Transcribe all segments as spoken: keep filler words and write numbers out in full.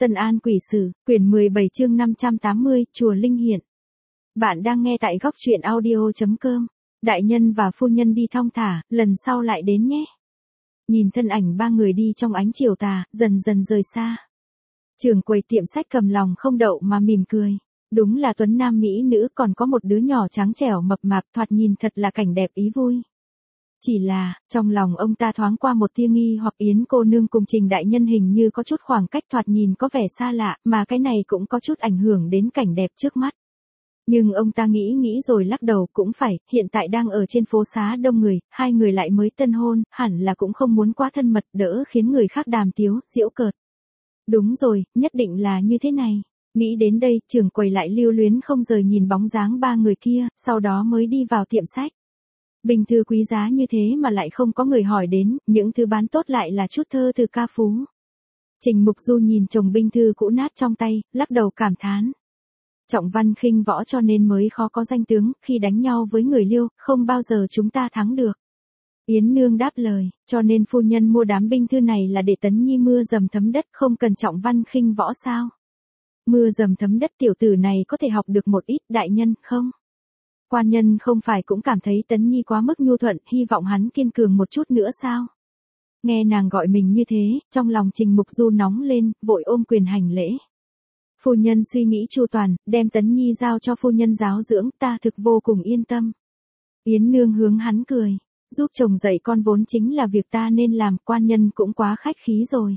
Tân An Quỷ Sử, quyển mười bảy chương năm trăm tám mươi, Chùa Linh Hiện. Bạn đang nghe tại góc truyện audio chấm com. Đại nhân và phu nhân đi thong thả, lần sau lại đến nhé. Nhìn thân ảnh ba người đi trong ánh chiều tà, dần dần rời xa. Trưởng quầy tiệm sách cầm lòng không đậu mà mỉm cười. Đúng là tuấn nam mỹ nữ, còn có một đứa nhỏ trắng trẻo mập mạp, thoạt nhìn thật là cảnh đẹp ý vui. Chỉ là, trong lòng ông ta thoáng qua một tia nghi hoặc Yến cô nương cùng Trình đại nhân hình như có chút khoảng cách, thoạt nhìn có vẻ xa lạ, mà cái này cũng có chút ảnh hưởng đến cảnh đẹp trước mắt. Nhưng ông ta nghĩ nghĩ rồi lắc đầu, cũng phải, hiện tại đang ở trên phố xá đông người, hai người lại mới tân hôn, hẳn là cũng không muốn quá thân mật, đỡ khiến người khác đàm tiếu, giễu cợt. Đúng rồi, nhất định là như thế này. Nghĩ đến đây, trưởng quầy lại lưu luyến không rời nhìn bóng dáng ba người kia, sau đó mới đi vào tiệm sách. Bình thư quý giá như thế mà lại không có người hỏi đến, những thứ bán tốt lại là chút thơ từ ca phú. Trình Mục Du nhìn chồng binh thư cũ nát trong tay, lắc đầu cảm thán. Trọng văn khinh võ cho nên mới khó có danh tướng, khi đánh nhau với người Liêu, không bao giờ chúng ta thắng được. Yến nương đáp lời, cho nên phu nhân mua đám binh thư này là để Tấn Nhi mưa dầm thấm đất, không cần trọng văn khinh võ sao? Mưa dầm thấm đất tiểu tử này có thể học được một ít, đại nhân, không? Quan nhân không phải cũng cảm thấy Tấn Nhi quá mức nhu thuận, hy vọng hắn kiên cường một chút nữa sao? Nghe nàng gọi mình như thế, trong lòng Trình Mục Du nóng lên, vội ôm quyền hành lễ. Phu nhân suy nghĩ chu toàn, đem Tấn Nhi giao cho phu nhân giáo dưỡng, ta thực vô cùng yên tâm. Yến nương hướng hắn cười, giúp chồng dạy con vốn chính là việc ta nên làm, quan nhân cũng quá khách khí rồi.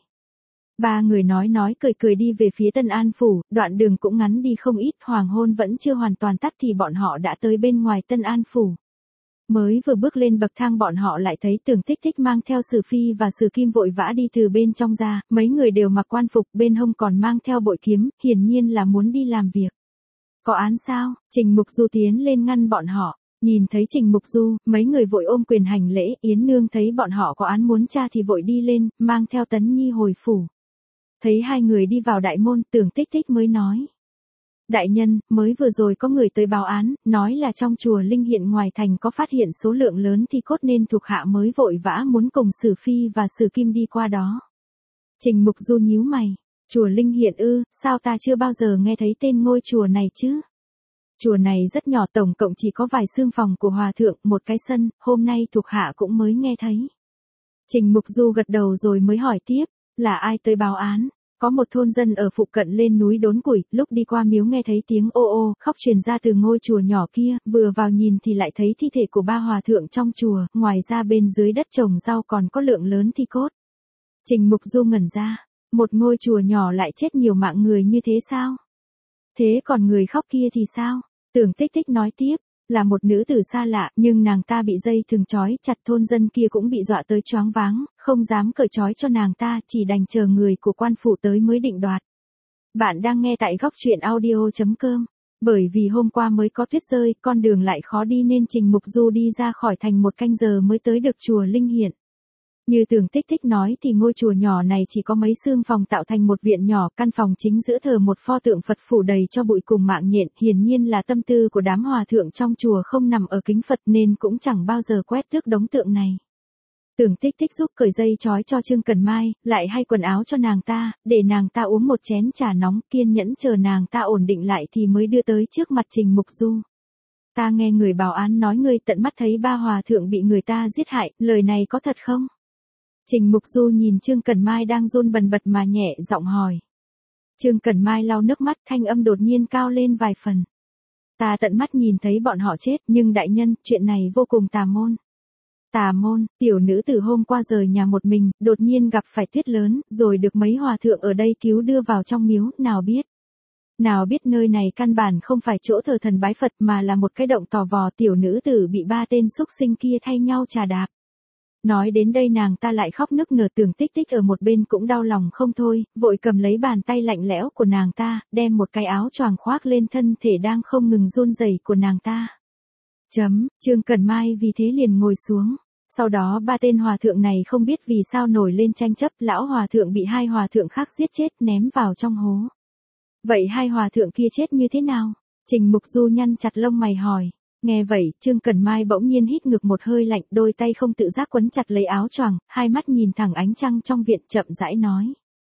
Ba người nói nói cười cười đi về phía Tân An Phủ, đoạn đường cũng ngắn đi không ít, hoàng hôn vẫn chưa hoàn toàn tắt thì bọn họ đã tới bên ngoài Tân An Phủ. Mới vừa bước lên bậc thang bọn họ lại thấy Tưởng Tích Tích mang theo Sử Phi và Sử Kim vội vã đi từ bên trong ra, mấy người đều mặc quan phục, bên hông còn mang theo bội kiếm, hiển nhiên là muốn đi làm việc. Có án sao? Trình Mục Du tiến lên ngăn bọn họ. Nhìn thấy Trình Mục Du, mấy người vội ôm quyền hành lễ, Yến nương thấy bọn họ có án muốn tra thì vội đi lên, mang theo Tấn Nhi hồi phủ. Thấy hai người đi vào đại môn, Tưởng Tích Tích mới nói. Đại nhân, mới vừa rồi có người tới báo án, nói là trong chùa Linh Hiện ngoài thành có phát hiện số lượng lớn thi cốt nên thuộc hạ mới vội vã muốn cùng Sử Phi và Sử Kim đi qua đó. Trình Mục Du nhíu mày, chùa Linh Hiện ư, sao ta chưa bao giờ nghe thấy tên ngôi chùa này chứ? Chùa này rất nhỏ, tổng cộng chỉ có vài xương phòng của hòa thượng, một cái sân, hôm nay thuộc hạ cũng mới nghe thấy. Trình Mục Du gật đầu rồi mới hỏi tiếp. Là ai tới báo án? Có một thôn dân ở phụ cận lên núi đốn củi, lúc đi qua miếu nghe thấy tiếng ô ô, khóc truyền ra từ ngôi chùa nhỏ kia, vừa vào nhìn thì lại thấy thi thể của ba hòa thượng trong chùa, ngoài ra bên dưới đất trồng rau còn có lượng lớn thi cốt. Trình Mục Du ngẩn ra, một ngôi chùa nhỏ lại chết nhiều mạng người như thế sao? Thế còn người khóc kia thì sao? Tưởng Tích Tích nói tiếp. Là một nữ tử xa lạ, nhưng nàng ta bị dây thừng trói chặt, thôn dân kia cũng bị dọa tới choáng váng, không dám cởi trói cho nàng ta, chỉ đành chờ người của quan phủ tới mới định đoạt. Bạn đang nghe tại góc truyện audio chấm com. Bởi vì hôm qua mới có tuyết rơi, con đường lại khó đi nên Trình Mục Du đi ra khỏi thành một canh giờ mới tới được chùa Linh Hiện. Như Tưởng Tích Tích nói thì ngôi chùa nhỏ này chỉ có mấy xương phòng tạo thành một viện nhỏ, căn phòng chính giữa thờ một pho tượng Phật phủ đầy cho bụi cùng mạng nhện, hiển nhiên là tâm tư của đám hòa thượng trong chùa không nằm ở kính Phật nên cũng chẳng bao giờ quét tước đống tượng này. Tưởng Tích Tích giúp cởi dây trói cho Trương Cần Mai, lại hay quần áo cho nàng ta, để nàng ta uống một chén trà nóng, kiên nhẫn chờ nàng ta ổn định lại thì mới đưa tới trước mặt Trình Mục Du. Ta nghe người báo án nói ngươi tận mắt thấy ba hòa thượng bị người ta giết hại, lời này có thật không? Trình Mục Du nhìn Trương Cần Mai đang run bần bật mà nhẹ giọng hỏi. Trương Cần Mai lau nước mắt, thanh âm đột nhiên cao lên vài phần. Ta tận mắt nhìn thấy bọn họ chết, nhưng đại nhân, chuyện này vô cùng tà môn. Tà môn, tiểu nữ từ hôm qua rời nhà một mình, đột nhiên gặp phải tuyết lớn, rồi được mấy hòa thượng ở đây cứu đưa vào trong miếu, nào biết. Nào biết nơi này căn bản không phải chỗ thờ thần bái Phật mà là một cái động tò vò, tiểu nữ tử bị ba tên xúc sinh kia thay nhau trà đạp. Nói đến đây nàng ta lại khóc nức nở. Tưởng Tích Tích ở một bên cũng đau lòng không thôi, vội cầm lấy bàn tay lạnh lẽo của nàng ta, đem một cái áo choàng khoác lên thân thể đang không ngừng run rẩy của nàng ta. Chấm, Trương Cần Mai vì thế liền ngồi xuống. Sau đó ba tên hòa thượng này không biết vì sao nổi lên tranh chấp, lão hòa thượng bị hai hòa thượng khác giết chết ném vào trong hố. Vậy hai hòa thượng kia chết như thế nào? Trình Mục Du nhăn chặt lông mày hỏi. Nghe vậy, Trương Cần Mai bỗng nhiên hít ngược một hơi lạnh, đôi tay không tự giác quấn chặt lấy áo choàng, hai mắt nhìn thẳng ánh trăng trong viện chậm rãi nói.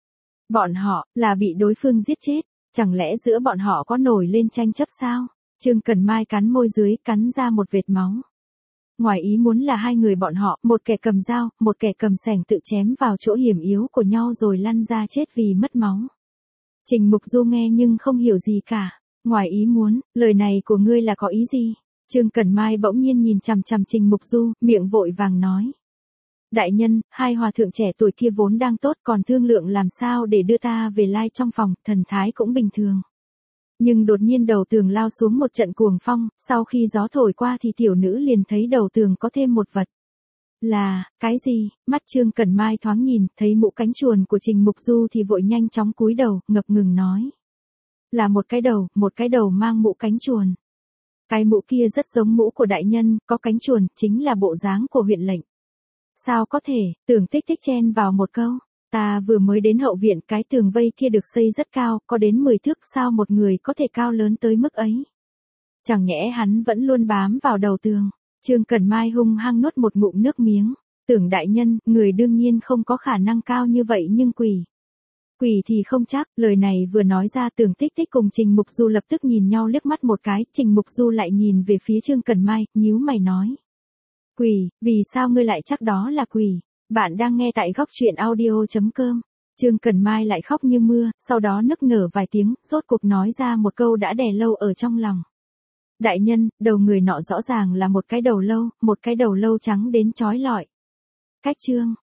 Bọn họ, là bị đối phương giết chết, chẳng lẽ giữa bọn họ có nổi lên tranh chấp sao? Trương Cần Mai cắn môi dưới, cắn ra một vệt máu. Ngoài ý muốn là hai người bọn họ, một kẻ cầm dao, một kẻ cầm sẻng tự chém vào chỗ hiểm yếu của nhau rồi lăn ra chết vì mất máu. Trình Mục Du nghe nhưng không hiểu gì cả. Ngoài ý muốn, lời này của ngươi là có ý gì? Trương Cần Mai bỗng nhiên nhìn chằm chằm Trình Mục Du, miệng vội vàng nói. Đại nhân, hai hòa thượng trẻ tuổi kia vốn đang tốt còn thương lượng làm sao để đưa ta về lai trong phòng, thần thái cũng bình thường. Nhưng đột nhiên đầu tường lao xuống một trận cuồng phong, sau khi gió thổi qua thì tiểu nữ liền thấy đầu tường có thêm một vật. Là, cái gì? Mắt Trương Cần Mai thoáng nhìn, thấy mũ cánh chuồn của Trình Mục Du thì vội nhanh chóng cúi đầu, ngập ngừng nói. Là một cái đầu, một cái đầu mang mũ cánh chuồn. Cái mũ kia rất giống mũ của đại nhân, có cánh chuồn, chính là bộ dáng của huyện lệnh. Sao có thể? Tưởng Tích Tích chen vào một câu. Ta vừa mới đến hậu viện, cái tường vây kia được xây rất cao, có đến mười thước, sao một người có thể cao lớn tới mức ấy? Chẳng nhẽ hắn vẫn luôn bám vào đầu tường. Trương Cần Mai hung hăng nuốt một ngụm nước miếng. Tưởng đại nhân, người đương nhiên không có khả năng cao như vậy nhưng quỷ. Quỷ thì không chắc, lời này vừa nói ra Tưởng Tích Tích cùng Trình Mục Du lập tức nhìn nhau liếc mắt một cái, Trình Mục Du lại nhìn về phía Trương Cần Mai, nhíu mày nói. Quỷ, vì sao ngươi lại chắc đó là quỷ? Bạn đang nghe tại góc truyện audio chấm com. Trương Cần Mai lại khóc như mưa, sau đó nức nở vài tiếng, rốt cuộc nói ra một câu đã đè lâu ở trong lòng. Đại nhân, đầu người nọ rõ ràng là một cái đầu lâu, một cái đầu lâu trắng đến chói lọi. Cách Trương